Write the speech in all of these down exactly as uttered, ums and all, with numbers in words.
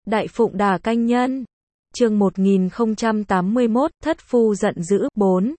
Đại Phụng Đà Canh Nhân. Chương một nghìn không trăm tám mươi mốt, Thất Phu Giận Dữ, bốn.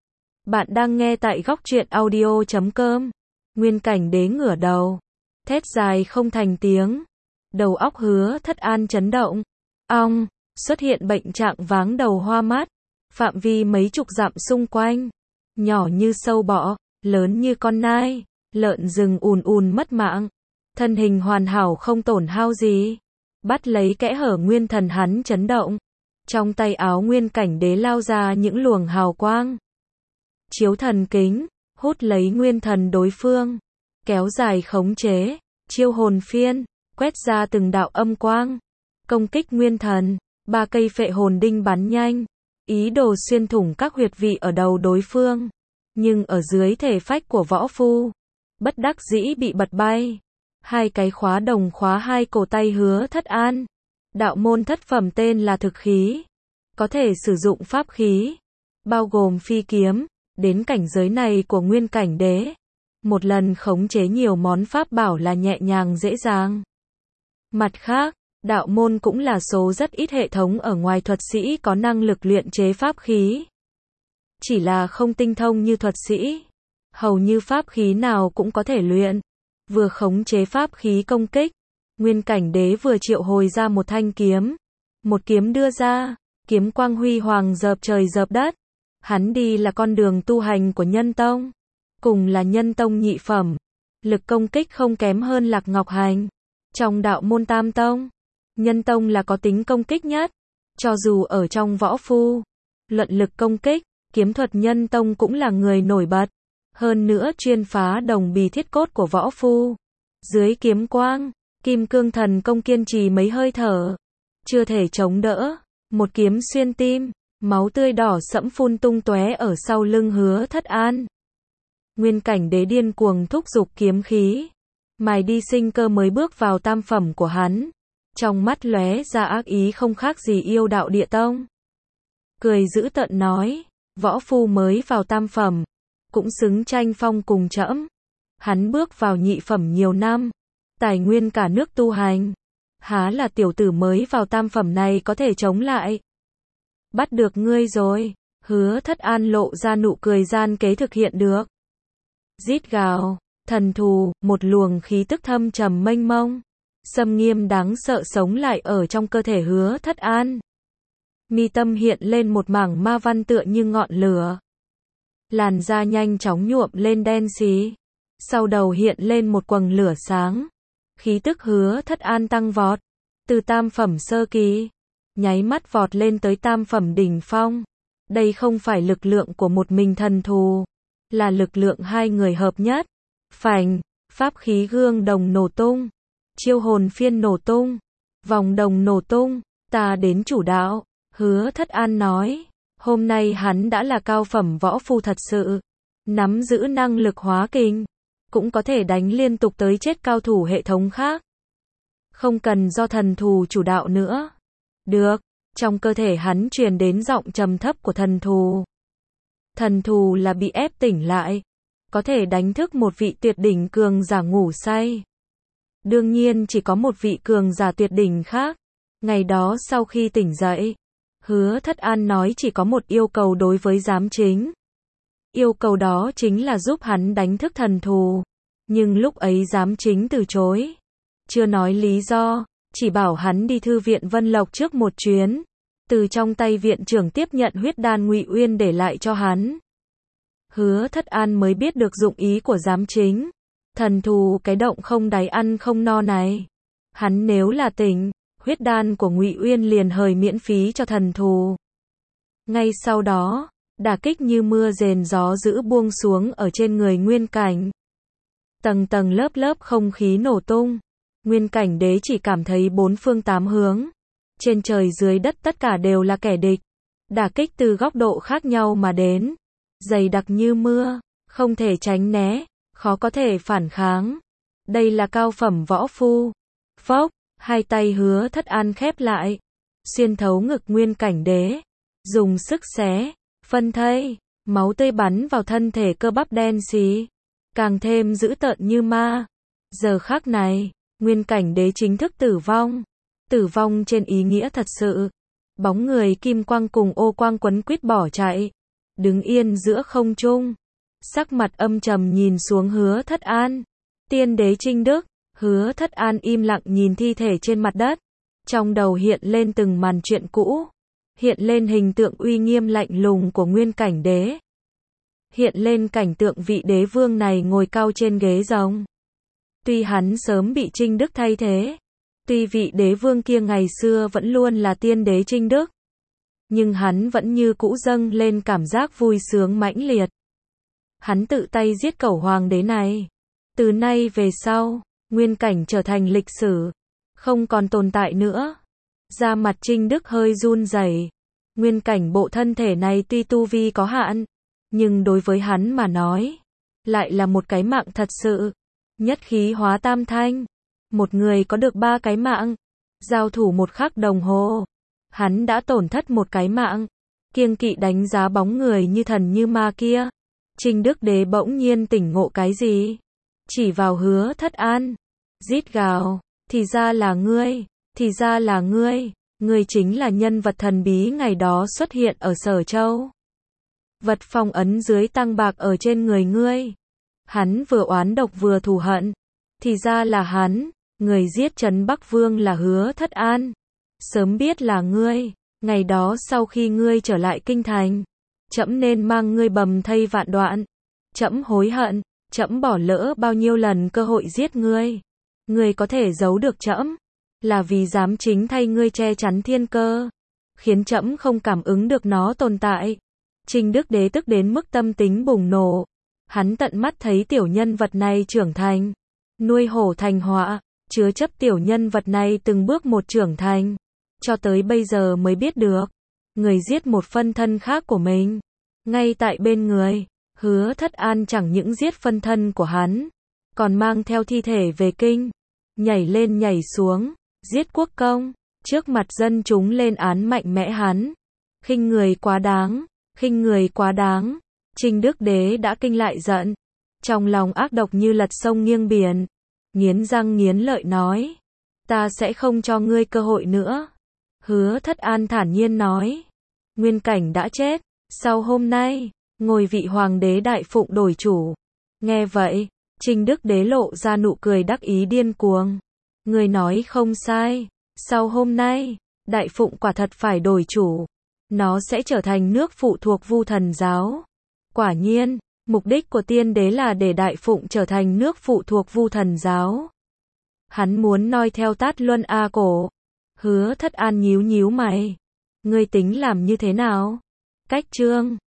Bạn đang nghe tại góc truyện audio chấm com. Nguyên Cảnh Đế ngửa đầu. Thét dài không thành tiếng. Đầu óc Hứa Thất An chấn động. Ong, xuất hiện bệnh trạng váng đầu hoa mắt. Phạm vi mấy chục dặm xung quanh. Nhỏ như sâu bọ, lớn như con nai. Lợn rừng ùn ùn mất mạng. Thân hình hoàn hảo không tổn hao gì. Bắt lấy kẽ hở nguyên thần hắn chấn động. Trong tay áo Nguyên Cảnh Đế lao ra những luồng hào quang. Chiếu thần kính, hút lấy nguyên thần đối phương. Kéo dài khống chế, chiêu hồn phiên, quét ra từng đạo âm quang. Công kích nguyên thần, ba cây phệ hồn đinh bắn nhanh. Ý đồ xuyên thủng các huyệt vị ở đầu đối phương. Nhưng ở dưới thể phách của võ phu, bất đắc dĩ bị bật bay. Hai cái khóa đồng khóa hai cổ tay Hứa Thất An. Đạo môn thất phẩm tên là thực khí. Có thể sử dụng pháp khí. Bao gồm phi kiếm. Đến cảnh giới này của Nguyên Cảnh Đế. Một lần khống chế nhiều món pháp bảo là nhẹ nhàng dễ dàng. Mặt khác, đạo môn cũng là số rất ít hệ thống ở ngoài thuật sĩ có năng lực luyện chế pháp khí. Chỉ là không tinh thông như thuật sĩ. Hầu như pháp khí nào cũng có thể luyện. Vừa khống chế pháp khí công kích, Nguyên Cảnh Đế vừa triệu hồi ra một thanh kiếm. Một kiếm đưa ra, kiếm quang huy hoàng dợp trời dợp đất. Hắn đi là con đường tu hành của Nhân Tông. Cùng là Nhân Tông nhị phẩm. Lực công kích không kém hơn Lạc Ngọc Hành. Trong đạo môn Tam Tông, Nhân Tông là có tính công kích nhất. Cho dù ở trong võ phu, luận lực công kích, kiếm thuật Nhân Tông cũng là người nổi bật. Hơn nữa chuyên phá đồng bì thiết cốt của võ phu. Dưới kiếm quang, Kim Cương Thần Công kiên trì mấy hơi thở. Chưa thể chống đỡ. Một kiếm xuyên tim. Máu tươi đỏ sẫm phun tung tóe ở sau lưng Hứa Thất An. Nguyên Cảnh Đế điên cuồng thúc giục kiếm khí. Mài đi sinh cơ mới bước vào tam phẩm của hắn. Trong mắt lóe ra ác ý không khác gì yêu đạo địa tông. Cười dữ tợn nói. Võ phu mới vào tam phẩm. Cũng xứng tranh phong cùng trẫm. Hắn bước vào nhị phẩm nhiều năm. Tài nguyên cả nước tu hành. Há là tiểu tử mới vào tam phẩm này có thể chống lại. Bắt được ngươi rồi. Hứa Thất An lộ ra nụ cười gian kế thực hiện được. Rít gào, thần thù, một luồng khí tức thâm trầm mênh mông. Xâm nghiêm đáng sợ sống lại ở trong cơ thể Hứa Thất An. Mi tâm hiện lên một mảng ma văn tựa như ngọn lửa. Làn da nhanh chóng nhuộm lên đen xí. Sau đầu hiện lên một quầng lửa sáng. Khí tức Hứa Thất An tăng vọt. Từ tam phẩm sơ kỳ, nháy mắt vọt lên tới tam phẩm đỉnh phong. Đây không phải lực lượng của một mình thần thù. Là lực lượng hai người hợp nhất. Phành, pháp khí gương đồng nổ tung. Chiêu hồn phiên nổ tung. Vòng đồng nổ tung. Ta đến chủ đạo. Hứa Thất An nói. Hôm nay hắn đã là cao phẩm võ phu thật sự. Nắm giữ năng lực hóa kình. Cũng có thể đánh liên tục tới chết cao thủ hệ thống khác. Không cần do thần thù chủ đạo nữa. Được. Trong cơ thể hắn truyền đến giọng trầm thấp của thần thù. Thần thù là bị ép tỉnh lại. Có thể đánh thức một vị tuyệt đỉnh cường giả ngủ say. Đương nhiên chỉ có một vị cường giả tuyệt đỉnh khác. Ngày đó sau khi tỉnh dậy, Hứa Thất An nói chỉ có một yêu cầu đối với giám chính. Yêu cầu đó chính là giúp hắn đánh thức thần thù. Nhưng lúc ấy giám chính từ chối. Chưa nói lý do, chỉ bảo hắn đi thư viện Vân Lộc trước một chuyến. Từ trong tay viện trưởng tiếp nhận huyết đan Ngụy Uyên để lại cho hắn. Hứa Thất An mới biết được dụng ý của giám chính. Thần thù cái động không đáy ăn không no này. Hắn nếu là tỉnh, huyết đan của Ngụy Uyên liền hời miễn phí cho thần thù. Ngay sau đó, đả kích như mưa rền gió dữ buông xuống ở trên người Nguyên Cảnh. Tầng tầng lớp lớp không khí nổ tung. Nguyên Cảnh Đế chỉ cảm thấy bốn phương tám hướng. Trên trời dưới đất tất cả đều là kẻ địch. Đả kích từ góc độ khác nhau mà đến. Dày đặc như mưa, không thể tránh né, khó có thể phản kháng. Đây là cao phẩm võ phu. Phốc, hai tay Hứa Thất An khép lại. Xuyên thấu ngực Nguyên Cảnh Đế. Dùng sức xé, phân thây, máu tươi bắn vào thân thể cơ bắp đen xí. Càng thêm dữ tợn như ma. Giờ khắc này, Nguyên Cảnh Đế chính thức tử vong. Tử vong trên ý nghĩa thật sự. Bóng người kim quang cùng ô quang quấn quýt bỏ chạy. Đứng yên giữa không trung. Sắc mặt âm trầm nhìn xuống Hứa Thất An. Tiên đế Trinh Đức. Hứa Thất An im lặng nhìn thi thể trên mặt đất. Trong đầu hiện lên từng màn chuyện cũ. Hiện lên hình tượng uy nghiêm lạnh lùng của nguyên cảnh đế. Hiện lên cảnh tượng vị đế vương này ngồi cao trên ghế rồng. Tuy hắn sớm bị Trinh Đức thay thế. Tuy vị đế vương kia ngày xưa vẫn luôn là tiên đế Trinh Đức. Nhưng hắn vẫn như cũ dâng lên cảm giác vui sướng mãnh liệt. Hắn tự tay giết cẩu hoàng đế này. Từ nay về sau, nguyên cảnh trở thành lịch sử. Không còn tồn tại nữa. Da mặt Trinh Đức hơi run rẩy. Nguyên cảnh bộ thân thể này tuy tu vi có hạn. Nhưng đối với hắn mà nói. Lại là một cái mạng thật sự. Nhất khí hóa tam thanh. Một người có được ba cái mạng. Giao thủ một khắc đồng hồ. Hắn đã tổn thất một cái mạng. Kiêng kỵ đánh giá bóng người như thần như ma kia. Trinh Đức đế bỗng nhiên tỉnh ngộ cái gì? Chỉ vào Hứa Thất An. Rít gào. Thì ra là ngươi. Thì ra là ngươi. Ngươi chính là nhân vật thần bí ngày đó xuất hiện ở Sở Châu. Vật phong ấn dưới tăng bạc ở trên người ngươi. Hắn vừa oán độc vừa thù hận. Thì ra là hắn. Người giết Trấn Bắc Vương là Hứa Thất An. Sớm biết là ngươi. Ngày đó sau khi ngươi trở lại kinh thành. Trẫm nên mang ngươi bầm thây vạn đoạn. Trẫm hối hận. Trẫm bỏ lỡ bao nhiêu lần cơ hội giết ngươi. Ngươi có thể giấu được trẫm. Là vì dám chính thay ngươi che chắn thiên cơ. Khiến trẫm không cảm ứng được nó tồn tại. Trinh Đức đế tức đến mức tâm tính bùng nổ. Hắn tận mắt thấy tiểu nhân vật này trưởng thành. Nuôi hổ thành họa. Chứa chấp tiểu nhân vật này từng bước một trưởng thành. Cho tới bây giờ mới biết được. Người giết một phân thân khác của mình. Ngay tại bên người. Hứa Thất An chẳng những giết phân thân của hắn. Còn mang theo thi thể về kinh. Nhảy lên nhảy xuống. Giết quốc công. Trước mặt dân chúng lên án mạnh mẽ hắn. Khinh người quá đáng. Khinh người quá đáng. Trinh Đức đế đã kinh lại giận. Trong lòng ác độc như lật sông nghiêng biển. Nghiến răng nghiến lợi nói. Ta sẽ không cho ngươi cơ hội nữa. Hứa Thất An thản nhiên nói. Nguyên cảnh đã chết. Sau hôm nay, ngôi vị hoàng đế Đại Phụng đổi chủ. Nghe vậy, Trinh Đức đế lộ ra nụ cười đắc ý điên cuồng. Người nói không sai. Sau hôm nay, Đại Phụng quả thật phải đổi chủ. Nó sẽ trở thành nước phụ thuộc Vu Thần giáo. Quả nhiên, mục đích của tiên đế là để Đại Phụng trở thành nước phụ thuộc Vu Thần giáo. Hắn muốn noi theo Tát Luân A Cổ. Hứa Thất An nhíu nhíu mày. Ngươi tính làm như thế nào? Cách chương